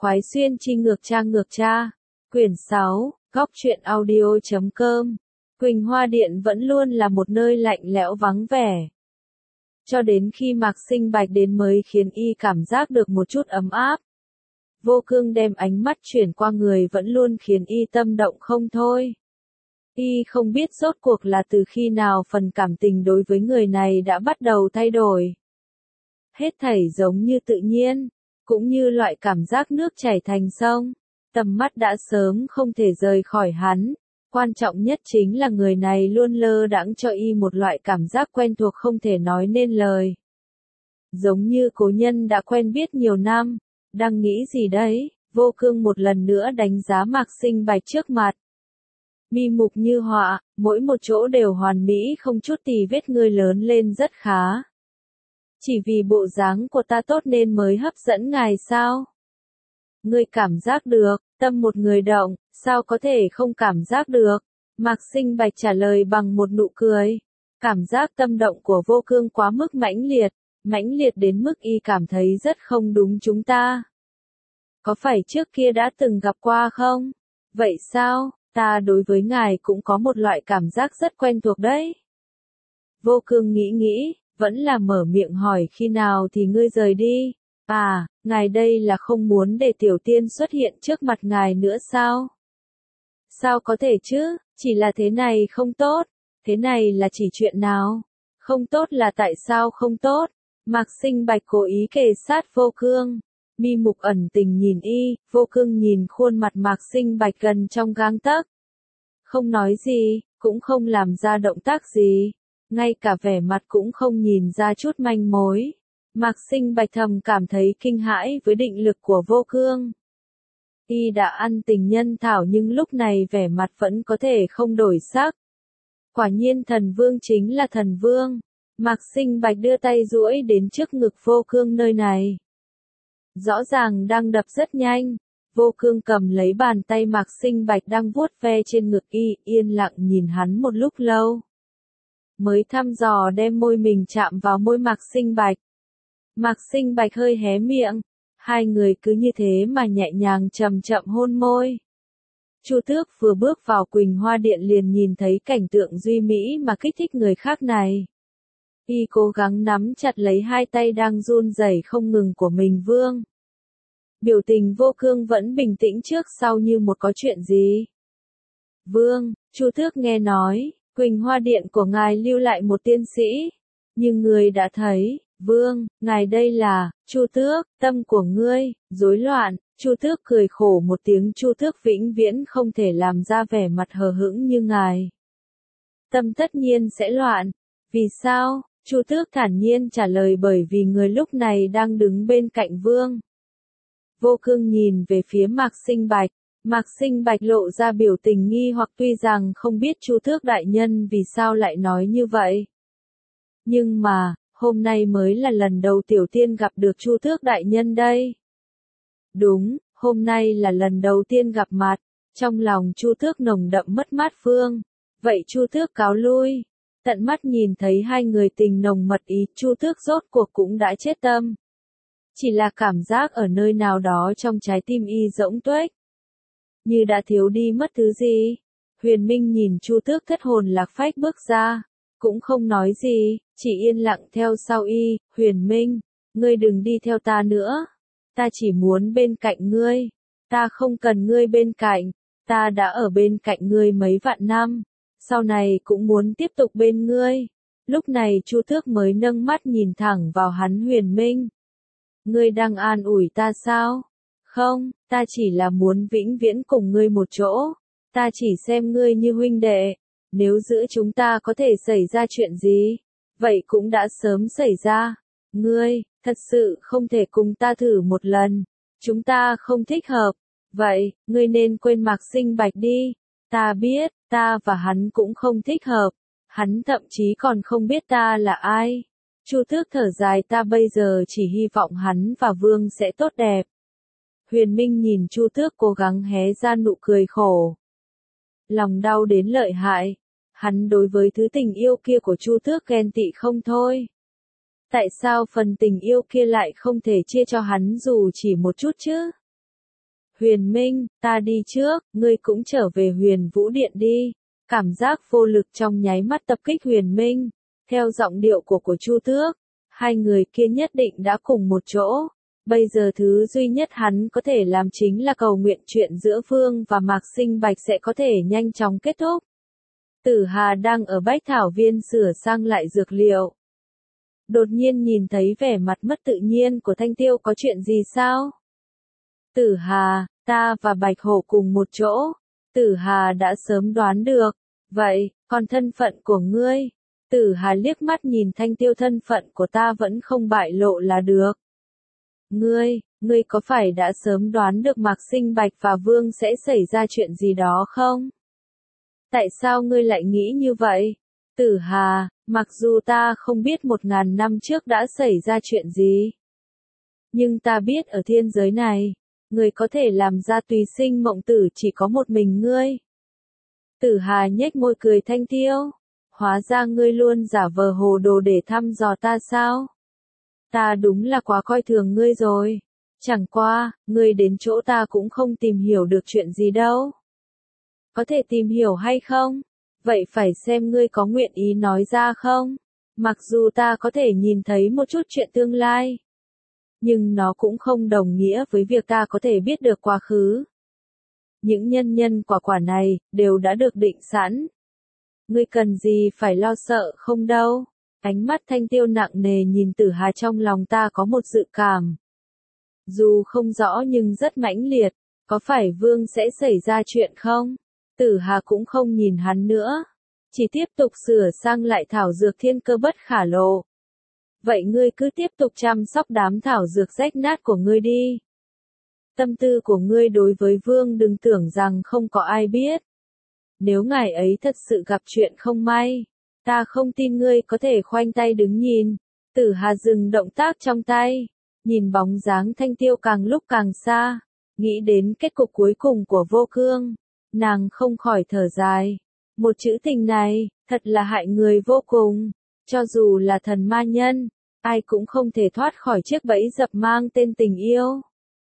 khoái xuyên chi ngược cha. Quyển 6, góc truyện audio.com. Quỳnh Hoa Điện vẫn luôn là một nơi lạnh lẽo vắng vẻ. Cho đến khi Mạc Sinh Bạch đến mới khiến y cảm giác được một chút ấm áp. Vô Cương đem ánh mắt chuyển qua người vẫn luôn khiến y tâm động không thôi. Y không biết rốt cuộc là từ khi nào phần cảm tình đối với người này đã bắt đầu thay đổi. Hết thảy giống như tự nhiên, cũng như loại cảm giác nước chảy thành sông, tầm mắt đã sớm không thể rời khỏi hắn. Quan trọng nhất chính là người này luôn lơ đãng cho y một loại cảm giác quen thuộc không thể nói nên lời. Giống như cố nhân đã quen biết nhiều năm, đang nghĩ gì đấy, Vô Cương một lần nữa đánh giá Mạc Sinh Bạch trước mặt. Mi mục như họa, mỗi một chỗ đều hoàn mỹ không chút tì vết, ngươi lớn lên rất khá. Chỉ vì bộ dáng của ta tốt nên mới hấp dẫn ngài sao? Ngươi cảm giác được, tâm một người động, sao có thể không cảm giác được? Mạc Sinh Bạch trả lời bằng một nụ cười. Cảm giác tâm động của Vô Cương quá mức mãnh liệt đến mức y cảm thấy rất không đúng chúng ta. Có phải trước kia đã từng gặp qua không? Vậy sao, ta đối với ngài cũng có một loại cảm giác rất quen thuộc đấy. Vô Cương nghĩ, vẫn là mở miệng hỏi khi nào thì ngươi rời đi. À, ngài đây là không muốn để tiểu tiên xuất hiện trước mặt ngài nữa sao? Sao có thể chứ, chỉ là thế này không tốt. Thế này là chỉ chuyện nào? Không tốt là tại sao không tốt? Mạc Sinh Bạch cố ý kề sát Vô Cương. Mi mục ẩn tình nhìn y, Vô Cương nhìn khuôn mặt Mạc Sinh Bạch gần trong gang tấc. Không nói gì, cũng không làm ra động tác gì. Ngay cả vẻ mặt cũng không nhìn ra chút manh mối. Mạc Sinh Bạch thầm cảm thấy kinh hãi với định lực của Vô Cương. Y đã ăn tình nhân thảo nhưng lúc này vẻ mặt vẫn có thể không đổi sắc. Quả nhiên thần vương chính là thần vương. Mạc Sinh Bạch đưa tay duỗi đến trước ngực Vô Cương nơi này. Rõ ràng đang đập rất nhanh. Vô Cương cầm lấy bàn tay Mạc Sinh Bạch đang vuốt ve trên ngực y, yên lặng nhìn hắn một lúc lâu. Mới thăm dò đem môi mình chạm vào môi Mạc Sinh Bạch. Mạc Sinh Bạch hơi hé miệng. Hai người cứ như thế mà nhẹ nhàng chậm chậm hôn môi. Chu Tước vừa bước vào Quỳnh Hoa Điện liền nhìn thấy cảnh tượng duy mỹ mà kích thích người khác này. Y cố gắng nắm chặt lấy hai tay đang run rẩy không ngừng của mình Vương. Biểu tình Vô Cương vẫn bình tĩnh trước sau như một có chuyện gì. Vương, Chu Tước nghe nói, Quỳnh Hoa Điện của ngài lưu lại một tiên sĩ. Nhưng người đã thấy, Vương, ngài đây là, Chu Tước, tâm của ngươi, rối loạn. Chu Tước cười khổ một tiếng. Chu Tước vĩnh viễn không thể làm ra vẻ mặt hờ hững như ngài. Tâm tất nhiên sẽ loạn. Vì sao? Chu Tước thản nhiên trả lời bởi vì người lúc này đang đứng bên cạnh Vương. Vô Cương nhìn về phía Mạc Sinh Bạch. Mạc Sinh Bạch lộ ra biểu tình nghi hoặc tuy rằng không biết Chu Tước đại nhân vì sao lại nói như vậy. Nhưng mà, hôm nay mới là lần đầu tiểu tiên gặp được Chu Tước đại nhân đây. Đúng, hôm nay là lần đầu tiên gặp mặt. Trong lòng Chu Tước nồng đậm mất mát Vương. Vậy Chu Tước cáo lui. Tận mắt nhìn thấy hai người tình nồng mật ý, Chu Tước rốt cuộc cũng đã chết tâm. Chỉ là cảm giác ở nơi nào đó trong trái tim y rỗng tuếch. Như đã thiếu đi mất thứ gì. Huyền Minh nhìn Chu Tước thất hồn lạc phách bước ra. Cũng không nói gì, chỉ yên lặng theo sau y. Huyền Minh, ngươi đừng đi theo ta nữa. Ta chỉ muốn bên cạnh ngươi. Ta không cần ngươi bên cạnh. Ta đã ở bên cạnh ngươi mấy vạn năm. Sau này cũng muốn tiếp tục bên ngươi. Lúc này Chu Tước mới nâng mắt nhìn thẳng vào hắn. Huyền Minh, ngươi đang an ủi ta sao? Không, ta chỉ là muốn vĩnh viễn cùng ngươi một chỗ. Ta chỉ xem ngươi như huynh đệ. Nếu giữa chúng ta có thể xảy ra chuyện gì, vậy cũng đã sớm xảy ra. Ngươi, thật sự không thể cùng ta thử một lần. Chúng ta không thích hợp. Vậy, ngươi nên quên Mạc Sinh Bạch đi. Ta biết, ta và hắn cũng không thích hợp. Hắn thậm chí còn không biết ta là ai. Chu Tước thở dài, ta bây giờ chỉ hy vọng hắn và Vương sẽ tốt đẹp. Huyền Minh nhìn Chu Tước cố gắng hé ra nụ cười khổ. Lòng đau đến lợi hại. Hắn đối với thứ tình yêu kia của Chu Tước ghen tị không thôi. Tại sao phần tình yêu kia lại không thể chia cho hắn dù chỉ một chút chứ? Huyền Minh, ta đi trước, ngươi cũng trở về Huyền Vũ Điện đi. Cảm giác vô lực trong nháy mắt tập kích Huyền Minh. Theo giọng điệu của Chu Tước, hai người kia nhất định đã cùng một chỗ. Bây giờ thứ duy nhất hắn có thể làm chính là cầu nguyện chuyện giữa Vương và Mạc Sinh Bạch sẽ có thể nhanh chóng kết thúc. Tử Hà đang ở Bách Thảo Viên sửa sang lại dược liệu. Đột nhiên nhìn thấy vẻ mặt mất tự nhiên của Thanh Tiêu, có chuyện gì sao? Tử Hà, ta và Bạch Hổ cùng một chỗ. Tử Hà đã sớm đoán được. Vậy, còn thân phận của ngươi? Tử Hà liếc mắt nhìn Thanh Tiêu, thân phận của ta vẫn không bại lộ là được. Ngươi có phải đã sớm đoán được Mạc Sinh Bạch và Vương sẽ xảy ra chuyện gì đó không? Tại sao ngươi lại nghĩ như vậy? Tử Hà, mặc dù ta không biết 1000 năm trước đã xảy ra chuyện gì, nhưng ta biết ở thiên giới này, người có thể làm ra tùy sinh mộng tử chỉ có một mình ngươi. Tử Hà nhếch môi cười. Thanh Tiêu, hóa ra ngươi luôn giả vờ hồ đồ để thăm dò ta sao? Ta đúng là quá coi thường ngươi rồi. Chẳng qua, ngươi đến chỗ ta cũng không tìm hiểu được chuyện gì đâu. Có thể tìm hiểu hay không? Vậy phải xem ngươi có nguyện ý nói ra không? Mặc dù ta có thể nhìn thấy một chút chuyện tương lai, nhưng nó cũng không đồng nghĩa với việc ta có thể biết được quá khứ. Những nhân quả này, đều đã được định sẵn. Ngươi cần gì phải lo sợ không đâu. Ánh mắt Thanh Tiêu nặng nề nhìn Tử Hà, trong lòng ta có một dự cảm. Dù không rõ nhưng rất mãnh liệt, có phải Vương sẽ xảy ra chuyện không? Tử Hà cũng không nhìn hắn nữa, chỉ tiếp tục sửa sang lại thảo dược thiên cơ bất khả lộ. Vậy ngươi cứ tiếp tục chăm sóc đám thảo dược rách nát của ngươi đi. Tâm tư của ngươi đối với Vương đừng tưởng rằng không có ai biết. Nếu ngài ấy thật sự gặp chuyện không may, ta không tin ngươi có thể khoanh tay đứng nhìn. Tử Hà dừng động tác trong tay, nhìn bóng dáng Thanh Tiêu càng lúc càng xa, nghĩ đến kết cục cuối cùng của Vô Cương, nàng không khỏi thở dài. Một chữ tình này, thật là hại người vô cùng. Cho dù là thần ma nhân, ai cũng không thể thoát khỏi chiếc bẫy dập mang tên tình yêu.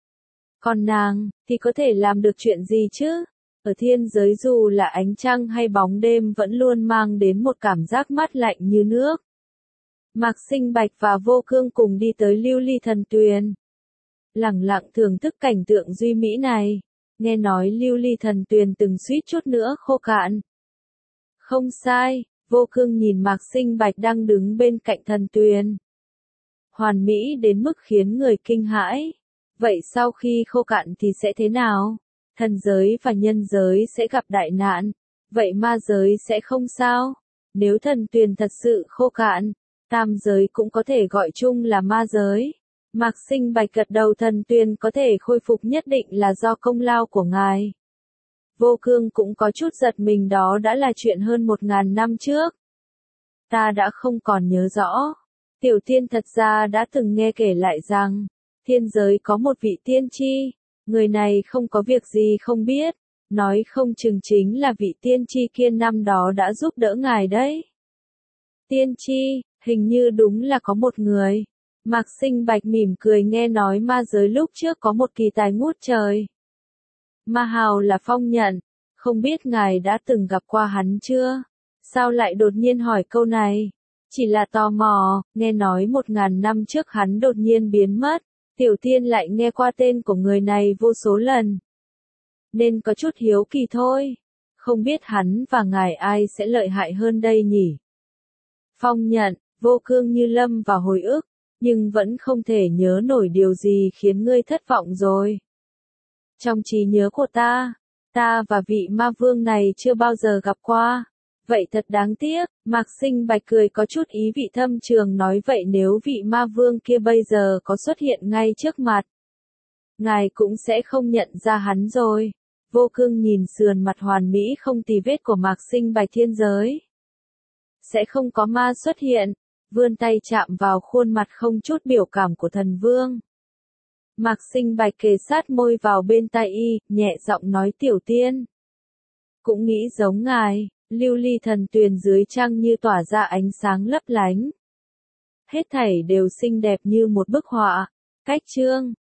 Còn nàng, thì có thể làm được chuyện gì chứ? Ở thiên giới dù là ánh trăng hay bóng đêm vẫn luôn mang đến một cảm giác mát lạnh như nước. Mạc Sinh Bạch và Vô Cương cùng đi tới Lưu Ly Thần Tuyền. Lẳng lặng thưởng thức cảnh tượng duy mỹ này. Nghe nói Lưu Ly Thần Tuyền từng suýt chút nữa khô cạn. Không sai, Vô Cương nhìn Mạc Sinh Bạch đang đứng bên cạnh thần tuyền. Hoàn mỹ đến mức khiến người kinh hãi. Vậy sau khi khô cạn thì sẽ thế nào? Thần giới và nhân giới sẽ gặp đại nạn. Vậy ma giới sẽ không sao? Nếu thần tuyền thật sự khô cạn, tam giới cũng có thể gọi chung là ma giới. Mạc Sinh Bạch gật đầu. Thần tuyền có thể khôi phục nhất định là do công lao của ngài. Vô Cương cũng có chút giật mình, đó đã là chuyện hơn 1000 năm trước. Ta đã không còn nhớ rõ. Tiểu Tiên thật ra đã từng nghe kể lại rằng, thiên giới có một vị tiên tri, người này không có việc gì không biết, nói không chừng chính là vị tiên tri kia năm đó đã giúp đỡ ngài đấy. Tiên tri, hình như đúng là có một người. Mạc Sinh Bạch mỉm cười, nghe nói ma giới lúc trước có một kỳ tài ngút trời. Ma hào là Phong Nhận, không biết ngài đã từng gặp qua hắn chưa? Sao lại đột nhiên hỏi câu này? Chỉ là tò mò, nghe nói 1000 năm trước hắn đột nhiên biến mất, Tiểu Tiên lại nghe qua tên của người này vô số lần. Nên có chút hiếu kỳ thôi, không biết hắn và ngài ai sẽ lợi hại hơn đây nhỉ? Phong Nhận, Vô Cương như lâm vào hồi ức, nhưng vẫn không thể nhớ nổi điều gì khiến ngươi thất vọng rồi. Trong trí nhớ của ta và vị ma vương này chưa bao giờ gặp qua. Vậy thật đáng tiếc. Mạc Sinh Bạch cười có chút ý vị thâm trường, nói vậy nếu vị ma vương kia bây giờ có xuất hiện ngay trước mặt, ngài cũng sẽ không nhận ra hắn rồi. Vô Cương nhìn sườn mặt hoàn mỹ không tì vết của Mạc Sinh Bạch. Thiên giới sẽ không có ma xuất hiện. Vươn tay chạm vào khuôn mặt không chút biểu cảm của thần vương. Mạc Sinh Bạch kề sát môi vào bên tai y, nhẹ giọng nói, Tiểu Tiên cũng nghĩ giống ngài. Lưu Ly Thần Tuyền dưới trăng như tỏa ra ánh sáng lấp lánh. Hết thảy đều xinh đẹp như một bức họa. Cách chương